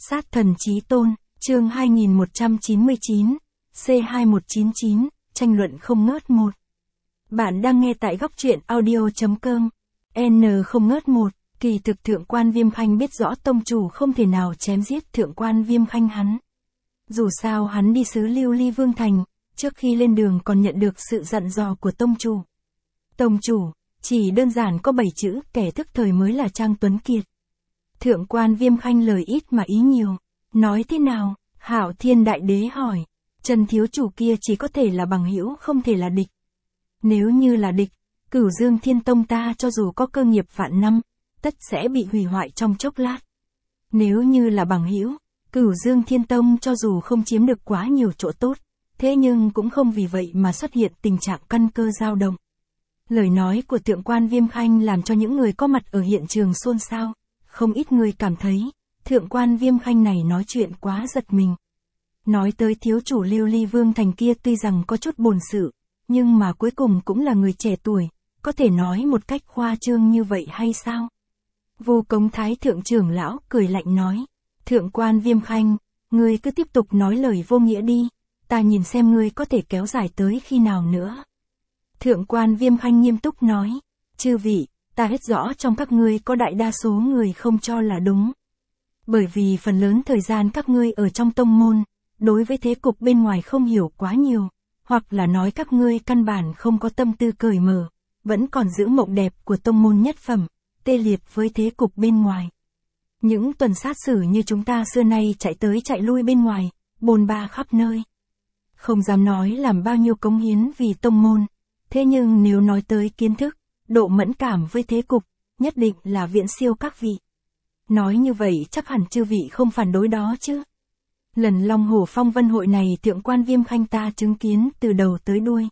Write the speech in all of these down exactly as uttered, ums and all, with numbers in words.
Sát thần chí tôn, chương hai nghìn một trăm chín mươi chín, C hai một chín chín, tranh luận không ngớt một. Bạn đang nghe tại góc truyện audio.com. N không ngớt một, kỳ thực thượng quan Viêm Khanh biết rõ tông chủ không thể nào chém giết thượng quan Viêm Khanh hắn. Dù sao hắn đi xứ Lưu Ly Vương Thành, trước khi lên đường còn nhận được sự dặn dò của tông chủ. Tông chủ, chỉ đơn giản có bảy chữ, kẻ thức thời mới là Trang Tuấn Kiệt. Thượng quan Viêm Khanh lời ít mà ý nhiều. Nói thế nào? Hạo Thiên Đại Đế hỏi. Trần thiếu chủ kia chỉ có thể là bằng hữu, không thể là địch. Nếu như là địch, Cửu Dương Thiên Tông ta cho dù có cơ nghiệp vạn năm, tất sẽ bị hủy hoại trong chốc lát. Nếu như là bằng hữu, Cửu Dương Thiên Tông cho dù không chiếm được quá nhiều chỗ tốt, thế nhưng cũng không vì vậy mà xuất hiện tình trạng căn cơ dao động. Lời nói của thượng quan Viêm Khanh làm cho những người có mặt ở hiện trường xôn xao, không ít người cảm thấy, thượng quan Viêm Khanh này nói chuyện quá giật mình. Nói tới thiếu chủ Lưu Ly Vương Thành kia tuy rằng có chút bồn sự, nhưng mà cuối cùng cũng là người trẻ tuổi, có thể nói một cách khoa trương như vậy hay sao? Vu Cống Thái thượng trưởng lão cười lạnh nói, thượng quan Viêm Khanh, ngươi cứ tiếp tục nói lời vô nghĩa đi, ta nhìn xem ngươi có thể kéo dài tới khi nào nữa. Thượng quan Viêm Khanh nghiêm túc nói, chư vị, ta hết rõ trong các ngươi có đại đa số người không cho là đúng. Bởi vì phần lớn thời gian các ngươi ở trong tông môn, đối với thế cục bên ngoài không hiểu quá nhiều, hoặc là nói các ngươi căn bản không có tâm tư cởi mở, vẫn còn giữ mộng đẹp của tông môn nhất phẩm, tê liệt với thế cục bên ngoài. Những tuần sát xử như chúng ta xưa nay chạy tới chạy lui bên ngoài, bồn ba khắp nơi. Không dám nói làm bao nhiêu cống hiến vì tông môn, thế nhưng nếu nói tới kiến thức, độ mẫn cảm với thế cục, nhất định là viễn siêu các vị. Nói như vậy chắc hẳn chư vị không phản đối đó chứ. Lần Long Hổ Phong Vân hội này thượng quan Viêm Khanh ta chứng kiến từ đầu tới đuôi.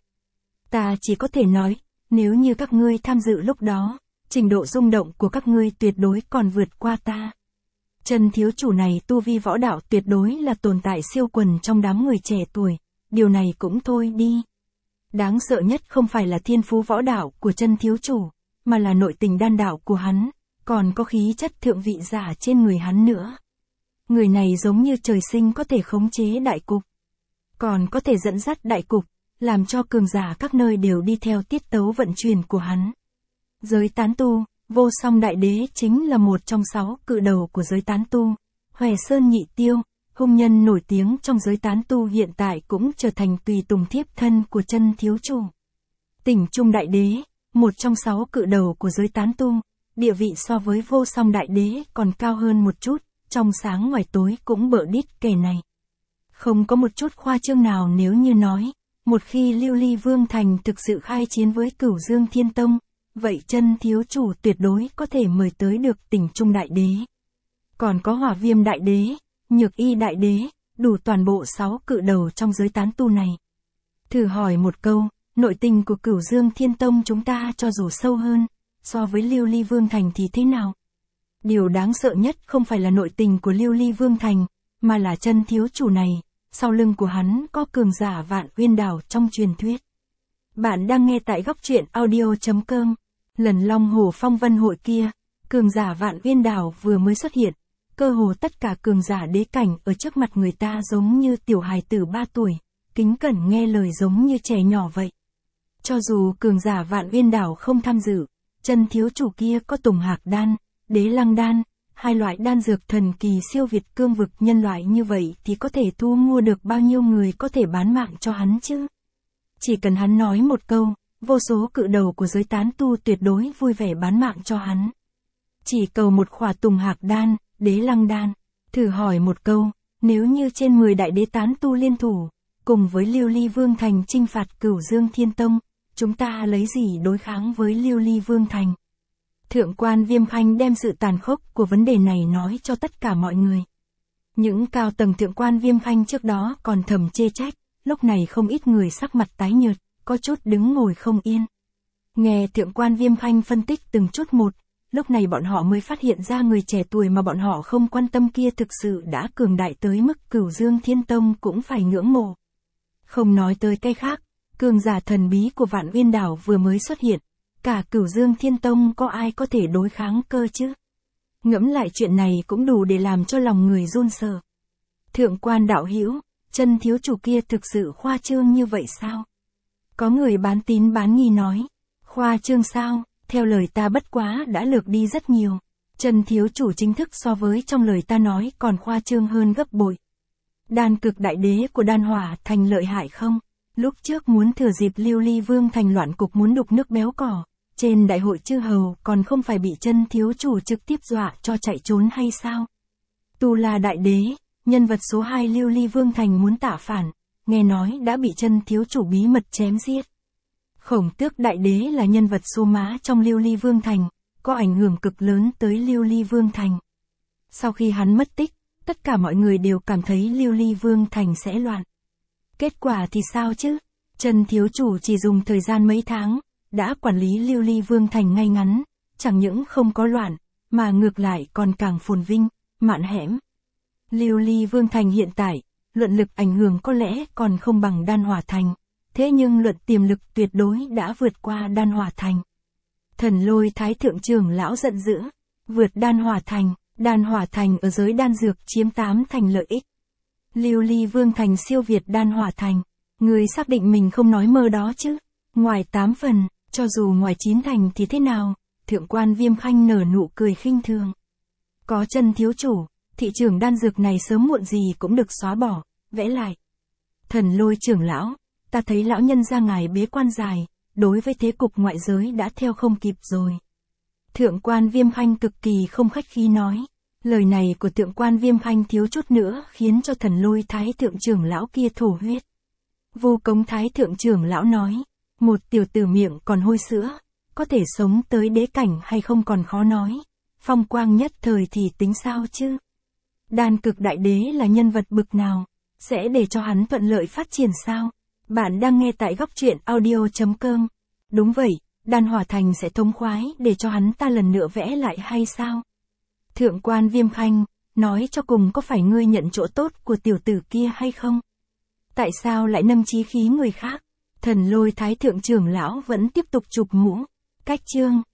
Ta chỉ có thể nói, nếu như các ngươi tham dự lúc đó, trình độ rung động của các ngươi tuyệt đối còn vượt qua ta. Trần thiếu chủ này tu vi võ đạo tuyệt đối là tồn tại siêu quần trong đám người trẻ tuổi, điều này cũng thôi đi. Đáng sợ nhất không phải là thiên phú võ đạo của Trần thiếu chủ, mà là nội tình đan đạo của hắn, còn có khí chất thượng vị giả trên người hắn nữa. Người này giống như trời sinh có thể khống chế đại cục, còn có thể dẫn dắt đại cục, làm cho cường giả các nơi đều đi theo tiết tấu vận chuyển của hắn. Giới tán tu, Vô Song Đại Đế chính là một trong sáu cự đầu của giới tán tu. Hòe Sơn Nhị Tiêu, hung nhân nổi tiếng trong giới tán tu hiện tại cũng trở thành tùy tùng thiếp thân của Trân thiếu chủ. Tỉnh Trung Đại Đế, một trong sáu cự đầu của giới tán tu, địa vị so với Vô Song Đại Đế còn cao hơn một chút, trong sáng ngoài tối cũng bợ đít kẻ này. Không có một chút khoa trương nào nếu như nói, một khi Lưu Ly Vương Thành thực sự khai chiến với Cửu Dương Thiên Tông, vậy Trân thiếu chủ tuyệt đối có thể mời tới được Tỉnh Trung Đại Đế. Còn có Hỏa Viêm Đại Đế, Nhược Y Đại Đế, đủ toàn bộ sáu cự đầu trong giới tán tu này. Thử hỏi một câu, nội tình của Cửu Dương Thiên Tông chúng ta cho dù sâu hơn, so với Lưu Ly Vương Thành thì thế nào? Điều đáng sợ nhất không phải là nội tình của Lưu Ly Vương Thành, mà là Trân thiếu chủ này, sau lưng của hắn có cường giả Vạn Uyên Đảo trong truyền thuyết. Bạn đang nghe tại góc truyện audio.com. Lần Long Hổ Phong Vân hội kia, cường giả Vạn Uyên Đảo vừa mới xuất hiện, cơ hồ tất cả cường giả đế cảnh ở trước mặt người ta giống như tiểu hài tử ba tuổi, kính cẩn nghe lời giống như trẻ nhỏ vậy. Cho dù cường giả Vạn Uyên Đảo không tham dự, Trân thiếu chủ kia có Tùng Hạc Đan, Đế Lăng Đan, hai loại đan dược thần kỳ siêu việt cương vực nhân loại như vậy thì có thể thu mua được bao nhiêu người có thể bán mạng cho hắn chứ? Chỉ cần hắn nói một câu, vô số cự đầu của giới tán tu tuyệt đối vui vẻ bán mạng cho hắn. Chỉ cầu một khỏa Tùng Hạc Đan, Đế Lăng Đan. Thử hỏi một câu, nếu như trên mười đại đế tán tu liên thủ, cùng với Lưu Ly Vương Thành chinh phạt Cửu Dương Thiên Tông, chúng ta lấy gì đối kháng với Lưu Ly Vương Thành? Thượng quan Viêm Khanh đem sự tàn khốc của vấn đề này nói cho tất cả mọi người. Những cao tầng thượng quan Viêm Khanh trước đó còn thầm chê trách, lúc này không ít người sắc mặt tái nhợt, có chút đứng ngồi không yên. Nghe thượng quan Viêm Khanh phân tích từng chút một, lúc này bọn họ mới phát hiện ra người trẻ tuổi mà bọn họ không quan tâm kia thực sự đã cường đại tới mức Cửu Dương Thiên Tông cũng phải ngưỡng mộ. Không nói tới cái khác, cường giả thần bí của Vạn Uyên Đảo vừa mới xuất hiện, cả Cửu Dương Thiên Tông có ai có thể đối kháng cơ chứ? Ngẫm lại chuyện này cũng đủ để làm cho lòng người run sợ. Thượng quan đạo hữu, chân thiếu chủ kia thực sự khoa trương như vậy sao? Có người bán tín bán nghi nói. Khoa trương sao, theo lời ta bất quá đã lược đi rất nhiều. Chân thiếu chủ chính thức so với trong lời ta nói còn khoa trương hơn gấp bội. Đan cực đại đế của Đan Hỏa Thành lợi hại không? Lúc trước muốn thừa dịp Lưu Ly Vương Thành loạn cục muốn đục nước béo cỏ, trên đại hội chư hầu còn không phải bị chân thiếu chủ trực tiếp dọa cho chạy trốn hay sao? Tu La đại đế, nhân vật số hai Lưu Ly Vương Thành muốn tạ phản, nghe nói đã bị chân thiếu chủ bí mật chém giết. Khổng Tước đại đế là nhân vật số má trong Lưu Ly Vương Thành, có ảnh hưởng cực lớn tới Lưu Ly Vương Thành. Sau khi hắn mất tích, tất cả mọi người đều cảm thấy Lưu Ly Vương Thành sẽ loạn. Kết quả thì sao chứ? Chân thiếu chủ chỉ dùng thời gian mấy tháng, đã quản lý Lưu Ly Vương Thành ngay ngắn, chẳng những không có loạn, mà ngược lại còn càng phồn vinh, mạn hẽm. Lưu Ly Vương Thành hiện tại, luận lực ảnh hưởng có lẽ còn không bằng Đan Hỏa Thành, thế nhưng luận tiềm lực tuyệt đối đã vượt qua Đan Hỏa Thành. Thần Lôi Thái Thượng trưởng lão giận dữ, vượt Đan Hỏa Thành, Đan Hỏa Thành ở giới đan dược chiếm tám thành lợi ích. Lưu Ly Vương Thành siêu việt Đan Hỏa Thành, người xác định mình không nói mơ đó chứ? Ngoài tám phần, cho dù ngoài chín thành thì thế nào? Thượng quan Viêm Khanh nở nụ cười khinh thường. Có chân thiếu chủ, thị trường đan dược này sớm muộn gì cũng được xóa bỏ, vẽ lại. Thần Lôi trưởng lão, ta thấy lão nhân ra ngài bế quan dài, đối với thế cục ngoại giới đã theo không kịp rồi. Thượng quan Viêm Khanh cực kỳ không khách khí nói. Lời này của thượng quan Viêm Khanh thiếu chút nữa khiến cho Thần Lôi Thái Thượng trưởng lão kia thổ huyết. Vô Cống Thái Thượng trưởng lão nói, một tiểu tử miệng còn hôi sữa, có thể sống tới đế cảnh hay không còn khó nói. Phong quang nhất thời thì tính sao chứ? Đan cực đại đế là nhân vật bực nào? Sẽ để cho hắn thuận lợi phát triển sao? Bạn đang nghe tại góc truyện audio chấm com. Đúng vậy, Đan Hỏa Thành sẽ thông khoái để cho hắn ta lần nữa vẽ lại hay sao? Thượng quan Viêm Khanh, nói cho cùng có phải ngươi nhận chỗ tốt của tiểu tử kia hay không? Tại sao lại nâng chí khí người khác? Thần Lôi Thái Thượng trưởng lão vẫn tiếp tục chụp mũ. Cách chương.